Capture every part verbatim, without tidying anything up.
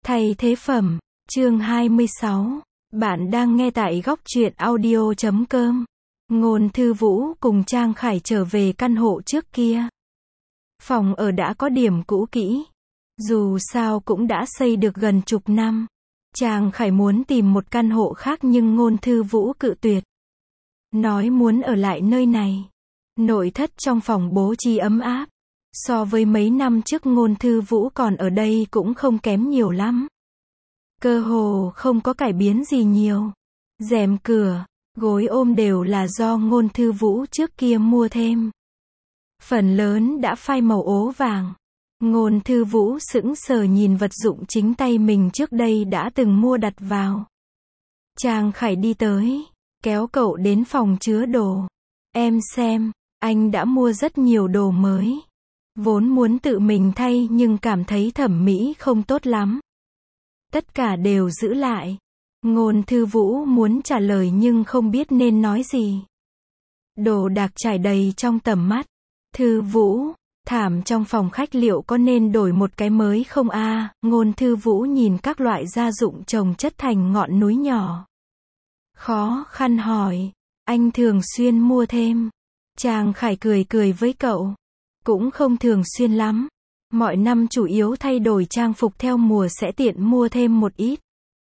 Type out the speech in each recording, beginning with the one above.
Thay thế phẩm, chương hai mươi sáu. Bạn đang nghe tại góc truyện audio chấm com. Ngôn Thư Vũ cùng Trang Khải trở về căn hộ trước kia. Phòng ở đã có điểm cũ kỹ. Dù sao cũng đã xây được gần chục năm. Trang Khải muốn tìm một căn hộ khác nhưng Ngôn Thư Vũ cự tuyệt. Nói muốn ở lại nơi này. Nội thất trong phòng bố trí ấm áp. So với mấy năm trước Ngôn Thư Vũ còn ở đây cũng không kém nhiều lắm. Cơ hồ không có cải biến gì nhiều. Rèm cửa, gối ôm đều là do Ngôn Thư Vũ trước kia mua thêm. Phần lớn đã phai màu ố vàng. Ngôn Thư Vũ sững sờ nhìn vật dụng chính tay mình trước đây đã từng mua đặt vào. Trang Khải đi tới, kéo cậu đến phòng chứa đồ. Em xem, anh đã mua rất nhiều đồ mới. Vốn muốn tự mình thay nhưng cảm thấy thẩm mỹ không tốt lắm. Tất cả đều giữ lại. Ngôn Thư Vũ muốn trả lời nhưng không biết nên nói gì. Đồ đạc trải đầy trong tầm mắt. Thư Vũ, thảm trong phòng khách liệu có nên đổi một cái mới không a? À, Ngôn Thư Vũ nhìn các loại gia dụng chồng chất thành ngọn núi nhỏ. Khó khăn hỏi, anh thường xuyên mua thêm. Trang Khải cười cười với cậu. Cũng không thường xuyên lắm. Mọi năm chủ yếu thay đổi trang phục theo mùa sẽ tiện mua thêm một ít.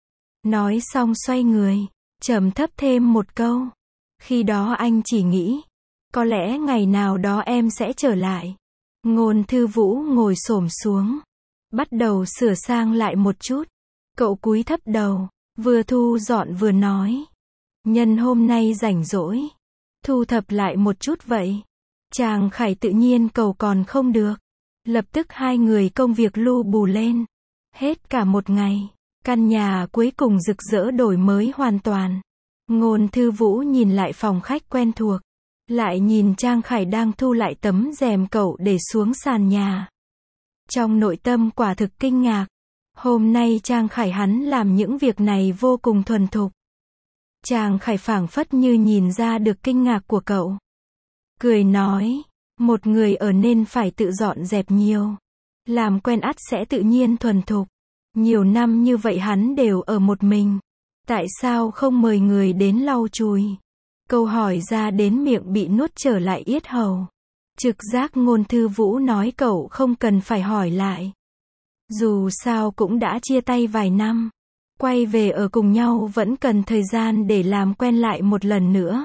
Nói xong xoay người, trầm thấp thêm một câu. Khi đó anh chỉ nghĩ, có lẽ ngày nào đó em sẽ trở lại. Ngôn Thư Vũ ngồi xổm xuống, bắt đầu sửa sang lại một chút. Cậu cúi thấp đầu, vừa thu dọn vừa nói. Nhân hôm nay rảnh rỗi, thu thập lại một chút vậy. Trang Khải tự nhiên cầu còn không được. Lập tức hai người công việc lu bù lên. Hết cả một ngày, căn nhà cuối cùng rực rỡ đổi mới hoàn toàn. Ngôn Thư Vũ nhìn lại phòng khách quen thuộc. Lại nhìn Trang Khải đang thu lại tấm rèm cậu để xuống sàn nhà. Trong nội tâm quả thực kinh ngạc. Hôm nay Trang Khải hắn làm những việc này vô cùng thuần thục. Trang Khải phảng phất như nhìn ra được kinh ngạc của cậu. Cười nói, một người ở nên phải tự dọn dẹp nhiều. Làm quen ắt sẽ tự nhiên thuần thục. Nhiều năm như vậy hắn đều ở một mình. Tại sao không mời người đến lau chùi? Câu hỏi ra đến miệng bị nuốt trở lại yết hầu. Trực giác Ngôn Thư Vũ nói cậu không cần phải hỏi lại. Dù sao cũng đã chia tay vài năm. Quay về ở cùng nhau vẫn cần thời gian để làm quen lại một lần nữa.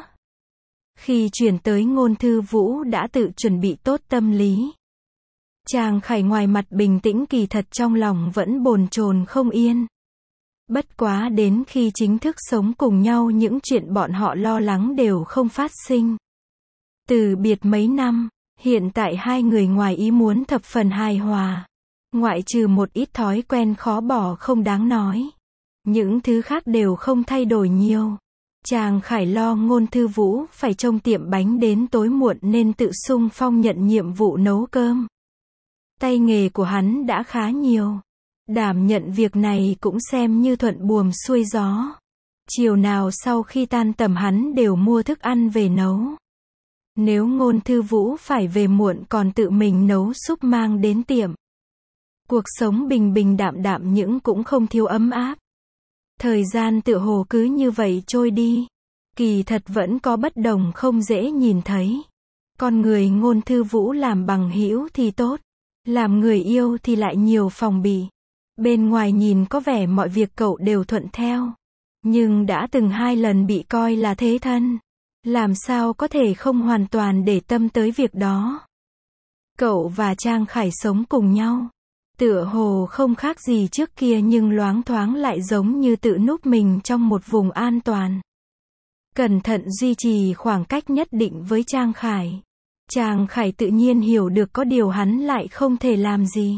Khi chuyển tới Ngôn Thư Vũ đã tự chuẩn bị tốt tâm lý. Trang Khải ngoài mặt bình tĩnh kỳ thật trong lòng vẫn bồn chồn không yên. Bất quá đến khi chính thức sống cùng nhau những chuyện bọn họ lo lắng đều không phát sinh. Từ biệt mấy năm, hiện tại hai người ngoài ý muốn thập phần hài hòa. Ngoại trừ một ít thói quen khó bỏ không đáng nói. Những thứ khác đều không thay đổi nhiều. Trang Khải lo Ngôn Thư Vũ phải trông tiệm bánh đến tối muộn nên tự xung phong nhận nhiệm vụ nấu cơm. Tay nghề của hắn đã khá nhiều. Đảm nhận việc này cũng xem như thuận buồm xuôi gió. Chiều nào sau khi tan tầm hắn đều mua thức ăn về nấu. Nếu Ngôn Thư Vũ phải về muộn còn tự mình nấu súp mang đến tiệm. Cuộc sống bình bình đạm đạm những cũng không thiếu ấm áp. Thời gian tựa hồ cứ như vậy trôi đi. Kỳ thật vẫn có bất đồng không dễ nhìn thấy. Con người Ngôn Thư Vũ làm bằng hữu thì tốt. Làm người yêu thì lại nhiều phòng bị. Bên ngoài nhìn có vẻ mọi việc cậu đều thuận theo. Nhưng đã từng hai lần bị coi là thế thân. Làm sao có thể không hoàn toàn để tâm tới việc đó. Cậu và Trang Khải sống cùng nhau. Tựa hồ không khác gì trước kia nhưng loáng thoáng lại giống như tự núp mình trong một vùng an toàn. Cẩn thận duy trì khoảng cách nhất định với Trang Khải. Trang Khải tự nhiên hiểu được có điều hắn lại không thể làm gì.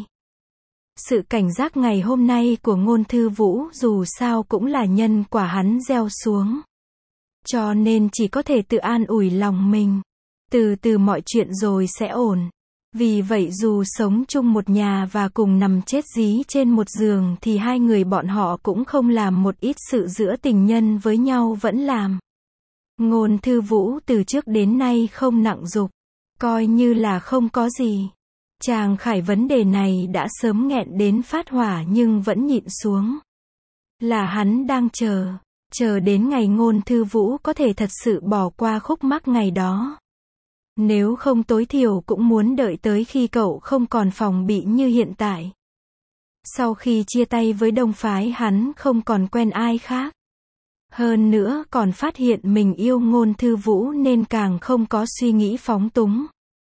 Sự cảnh giác ngày hôm nay của Ngôn Thư Vũ dù sao cũng là nhân quả hắn gieo xuống. Cho nên chỉ có thể tự an ủi lòng mình. Từ từ mọi chuyện rồi sẽ ổn. Vì vậy dù sống chung một nhà và cùng nằm chết dí trên một giường thì hai người bọn họ cũng không làm một ít sự giữa tình nhân với nhau vẫn làm. Ngôn Thư Vũ từ trước đến nay không nặng dục. Coi như là không có gì. Trang Khải vấn đề này đã sớm nghẹn đến phát hỏa nhưng vẫn nhịn xuống. Là hắn đang chờ, chờ đến ngày Ngôn Thư Vũ có thể thật sự bỏ qua khúc mắc ngày đó. Nếu không tối thiểu cũng muốn đợi tới khi cậu không còn phòng bị như hiện tại. Sau khi chia tay với Đông Phái hắn không còn quen ai khác. Hơn nữa còn phát hiện mình yêu Ngôn Thư Vũ nên càng không có suy nghĩ phóng túng.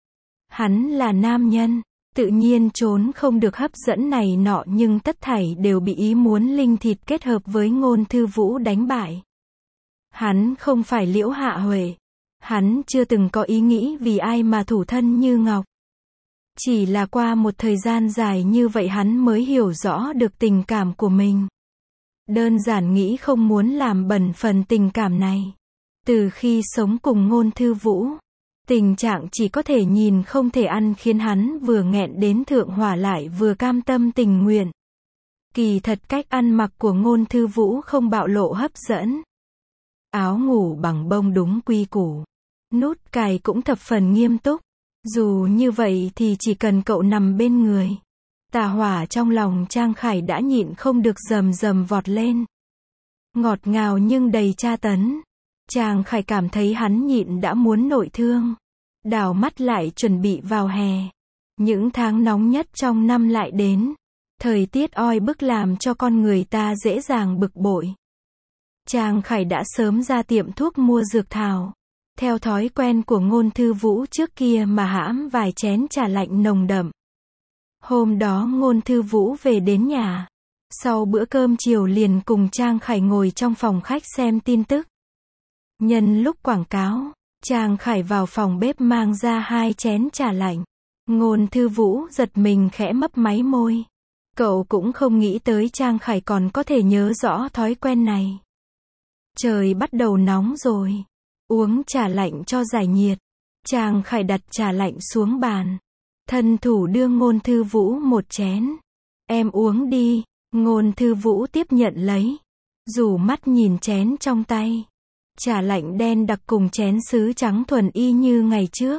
Hắn là nam nhân, tự nhiên trốn không được hấp dẫn này nọ nhưng tất thảy đều bị ý muốn linh thịt kết hợp với Ngôn Thư Vũ đánh bại. Hắn không phải Liễu Hạ Huệ. Hắn chưa từng có ý nghĩ vì ai mà thủ thân như ngọc. Chỉ là qua một thời gian dài như vậy hắn mới hiểu rõ được tình cảm của mình. Đơn giản nghĩ không muốn làm bẩn phần tình cảm này. Từ khi sống cùng Ngôn Thư Vũ, tình trạng chỉ có thể nhìn không thể ăn khiến hắn vừa nghẹn đến thượng hỏa lại vừa cam tâm tình nguyện. Kỳ thật cách ăn mặc của Ngôn Thư Vũ không bạo lộ hấp dẫn. Áo ngủ bằng bông đúng quy củ. Nút cài cũng thập phần nghiêm túc. Dù như vậy thì chỉ cần cậu nằm bên người. Tà hỏa trong lòng Trang Khải đã nhịn không được rầm rầm vọt lên. Ngọt ngào nhưng đầy tra tấn. Trang Khải cảm thấy hắn nhịn đã muốn nội thương. Đảo mắt lại chuẩn bị vào hè. Những tháng nóng nhất trong năm lại đến. Thời tiết oi bức làm cho con người ta dễ dàng bực bội. Trang Khải đã sớm ra tiệm thuốc mua dược thảo. Theo thói quen của Ngôn Thư Vũ trước kia mà hãm vài chén trà lạnh nồng đậm. Hôm đó Ngôn Thư Vũ về đến nhà. Sau bữa cơm chiều liền cùng Trang Khải ngồi trong phòng khách xem tin tức. Nhân lúc quảng cáo, Trang Khải vào phòng bếp mang ra hai chén trà lạnh. Ngôn Thư Vũ giật mình khẽ mấp máy môi. Cậu cũng không nghĩ tới Trang Khải còn có thể nhớ rõ thói quen này. Trời bắt đầu nóng rồi. Uống trà lạnh cho giải nhiệt. Trang Khải đặt trà lạnh xuống bàn. Thân thủ đưa Ngôn Thư Vũ một chén. Em uống đi. Ngôn Thư Vũ tiếp nhận lấy. Rủ mắt nhìn chén trong tay. Trà lạnh đen đặc cùng chén sứ trắng thuần y như ngày trước.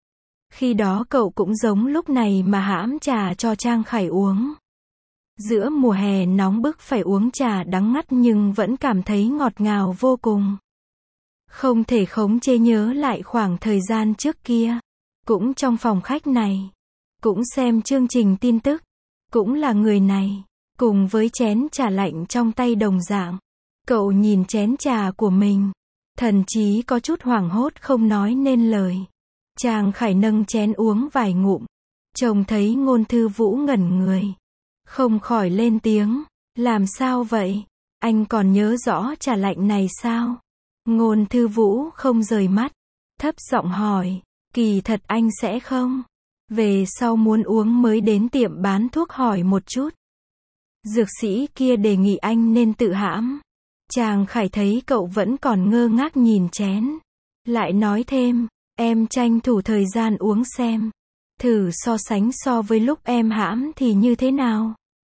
Khi đó cậu cũng giống lúc này mà hãm trà cho Trang Khải uống. Giữa mùa hè nóng bức phải uống trà đắng ngắt nhưng vẫn cảm thấy ngọt ngào vô cùng. Không thể khống chế nhớ lại khoảng thời gian trước kia. Cũng trong phòng khách này. Cũng xem chương trình tin tức. Cũng là người này. Cùng với chén trà lạnh trong tay đồng dạng. Cậu nhìn chén trà của mình. Thần chí có chút hoảng hốt không nói nên lời. Trang Khải nâng chén uống vài ngụm. Trông thấy Ngôn Thư Vũ ngẩn người. Không khỏi lên tiếng. Làm sao vậy? Anh còn nhớ rõ trà lạnh này sao? Ngôn Thư Vũ không rời mắt. Thấp giọng hỏi. Kỳ thật anh sẽ không. Về sau muốn uống mới đến tiệm bán thuốc hỏi một chút. Dược sĩ kia đề nghị anh nên tự hãm. Trang Khải thấy cậu vẫn còn ngơ ngác nhìn chén. Lại nói thêm. Em tranh thủ thời gian uống xem. Thử so sánh so với lúc em hãm thì như thế nào?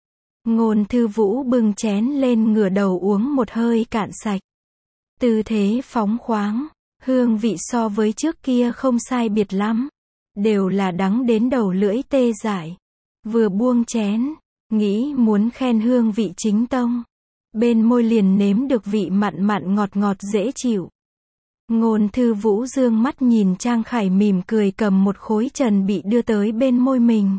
Ngôn Thư Vũ bưng chén lên ngửa đầu uống một hơi cạn sạch. Tư thế phóng khoáng. Hương vị so với trước kia không sai biệt lắm. Đều là đắng đến đầu lưỡi tê dại. Vừa buông chén. Nghĩ muốn khen hương vị chính tông. Bên môi liền nếm được vị mặn mặn ngọt ngọt dễ chịu. Ngôn Thư Vũ dương mắt nhìn Trang Khải mỉm cười cầm một khối trần bị đưa tới bên môi mình.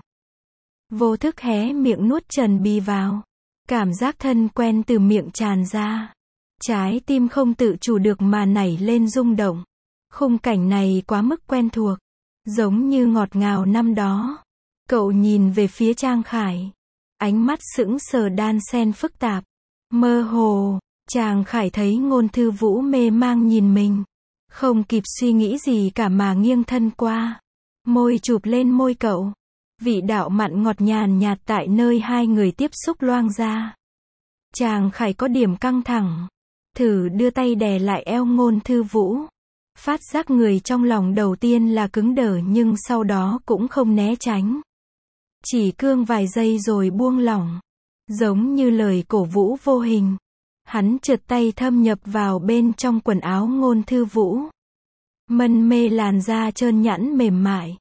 Vô thức hé miệng nuốt trần bi vào. Cảm giác thân quen từ miệng tràn ra. Trái tim không tự chủ được mà nảy lên rung động. Khung cảnh này quá mức quen thuộc. Giống như ngọt ngào năm đó. Cậu nhìn về phía Trang Khải. Ánh mắt sững sờ đan xen phức tạp. Mơ hồ. Trang Khải thấy Ngôn Thư Vũ mê mang nhìn mình. Không kịp suy nghĩ gì cả mà nghiêng thân qua. Môi chụp lên môi cậu. Vị đạo mặn ngọt nhàn nhạt tại nơi hai người tiếp xúc loang ra. Trang Khải có điểm căng thẳng. Thử đưa tay đè lại eo Ngôn Thư Vũ. Phát giác người trong lòng đầu tiên là cứng đờ nhưng sau đó cũng không né tránh. Chỉ cương vài giây rồi buông lỏng. Giống như lời cổ vũ vô hình. Hắn trượt tay thâm nhập vào bên trong quần áo Ngôn Thư Vũ. Mân mê làn da trơn nhẵn mềm mại.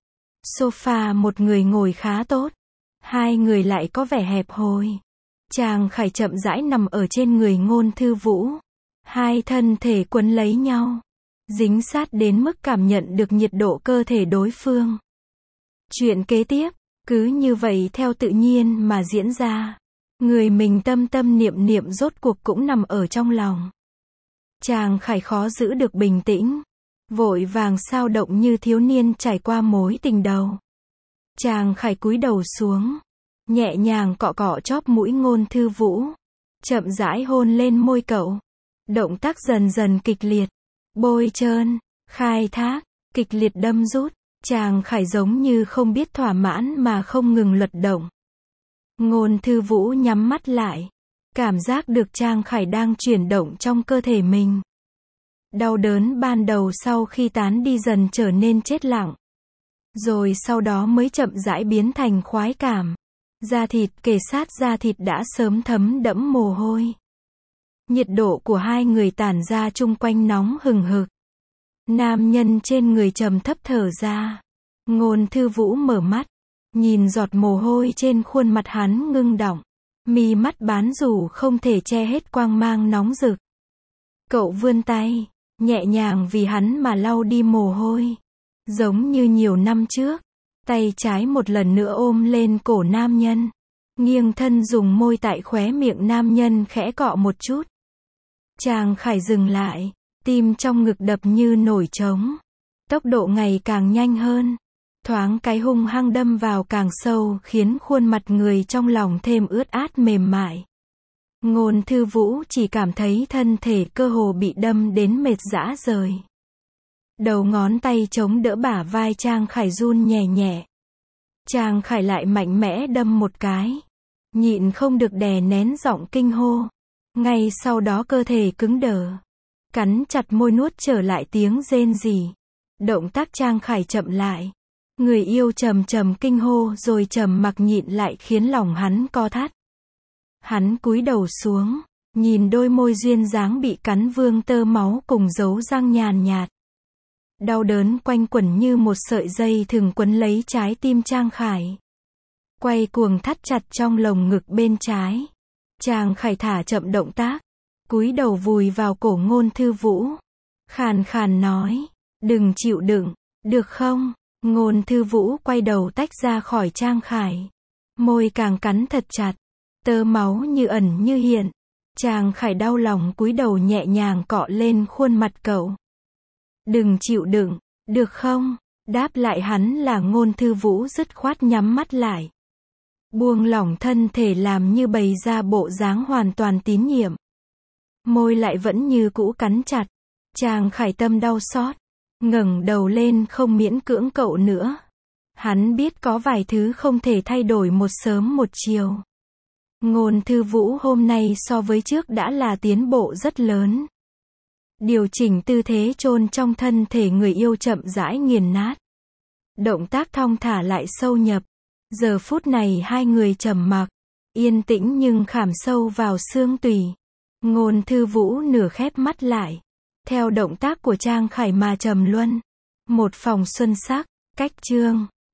Sofa một người ngồi khá tốt. Hai người lại có vẻ hẹp hòi. Trang Khải chậm rãi nằm ở trên người Ngôn Thư Vũ. Hai thân thể quấn lấy nhau. Dính sát đến mức cảm nhận được nhiệt độ cơ thể đối phương. Chuyện kế tiếp, cứ như vậy theo tự nhiên mà diễn ra. Người mình tâm tâm niệm niệm rốt cuộc cũng nằm ở trong lòng. Trang Khải khó giữ được bình tĩnh. Vội vàng xao động như thiếu niên trải qua mối tình đầu. Trang Khải cúi đầu xuống. Nhẹ nhàng cọ cọ chóp mũi Ngôn Thư Vũ. Chậm rãi hôn lên môi cậu. Động tác dần dần kịch liệt. Bôi trơn, khai thác, kịch liệt đâm rút. Trang Khải giống như không biết thỏa mãn mà không ngừng luật động. Ngôn Thư Vũ nhắm mắt lại. Cảm giác được Trang Khải đang chuyển động trong cơ thể mình. Đau đớn ban đầu sau khi tán đi dần trở nên chết lặng. Rồi sau đó mới chậm rãi biến thành khoái cảm. Da thịt kề sát da thịt đã sớm thấm đẫm mồ hôi. Nhiệt độ của hai người tản ra chung quanh nóng hừng hực. Nam nhân trên người trầm thấp thở ra. Ngôn Thư Vũ mở mắt. Nhìn giọt mồ hôi trên khuôn mặt hắn ngưng đọng. Mi mắt bán rủ không thể che hết quang mang nóng rực. Cậu vươn tay. Nhẹ nhàng vì hắn mà lau đi mồ hôi. Giống như nhiều năm trước. Tay trái một lần nữa ôm lên cổ nam nhân. Nghiêng thân dùng môi tại khóe miệng nam nhân khẽ cọ một chút. Trang Khải dừng lại. Tim trong ngực đập như nổi trống. Tốc độ ngày càng nhanh hơn. Thoáng cái hung hăng đâm vào càng sâu khiến khuôn mặt người trong lòng thêm ướt át mềm mại. Ngôn Thư Vũ chỉ cảm thấy thân thể cơ hồ bị đâm đến mệt rã rời. Đầu ngón tay chống đỡ bả vai Trang Khải run nhẹ nhẹ. Trang Khải lại mạnh mẽ đâm một cái. Nhịn không được đè nén giọng kinh hô. Ngay sau đó cơ thể cứng đờ. Cắn chặt môi nuốt trở lại tiếng rên rỉ. Động tác Trang Khải chậm lại. Người yêu trầm trầm kinh hô rồi trầm mặc nhịn lại khiến lòng hắn co thắt. Hắn cúi đầu xuống. Nhìn đôi môi duyên dáng bị cắn vương tơ máu cùng dấu răng nhàn nhạt. Đau đớn quanh quẩn như một sợi dây thừng quấn lấy trái tim Trang Khải. Quay cuồng thắt chặt trong lồng ngực bên trái. Trang Khải thả chậm động tác. Cúi đầu vùi vào cổ Ngôn Thư Vũ. Khàn khàn nói. Đừng chịu đựng. Được không? Ngôn Thư Vũ quay đầu tách ra khỏi Trang Khải. Môi càng cắn thật chặt. Tơ máu như ẩn như hiện. Trang Khải đau lòng cúi đầu nhẹ nhàng cọ lên khuôn mặt cậu. Đừng chịu đựng. Được không? Đáp lại hắn là Ngôn Thư Vũ dứt khoát nhắm mắt lại. Buông lỏng thân thể làm như bày ra bộ dáng hoàn toàn tín nhiệm. Môi lại vẫn như cũ cắn chặt. Trang Khải tâm đau xót. Ngẩng đầu lên không miễn cưỡng cậu nữa. Hắn biết có vài thứ không thể thay đổi một sớm một chiều. Ngôn Thư Vũ hôm nay so với trước đã là tiến bộ rất lớn. Điều chỉnh tư thế chôn trong thân thể người yêu chậm rãi nghiền nát. Động tác thong thả lại sâu nhập. Giờ phút này hai người trầm mặc. Yên tĩnh nhưng khảm sâu vào xương tủy. Ngôn Thư Vũ nửa khép mắt lại. Theo động tác của Trang Khải mà trầm luân. Một phòng xuân sắc, cách chương.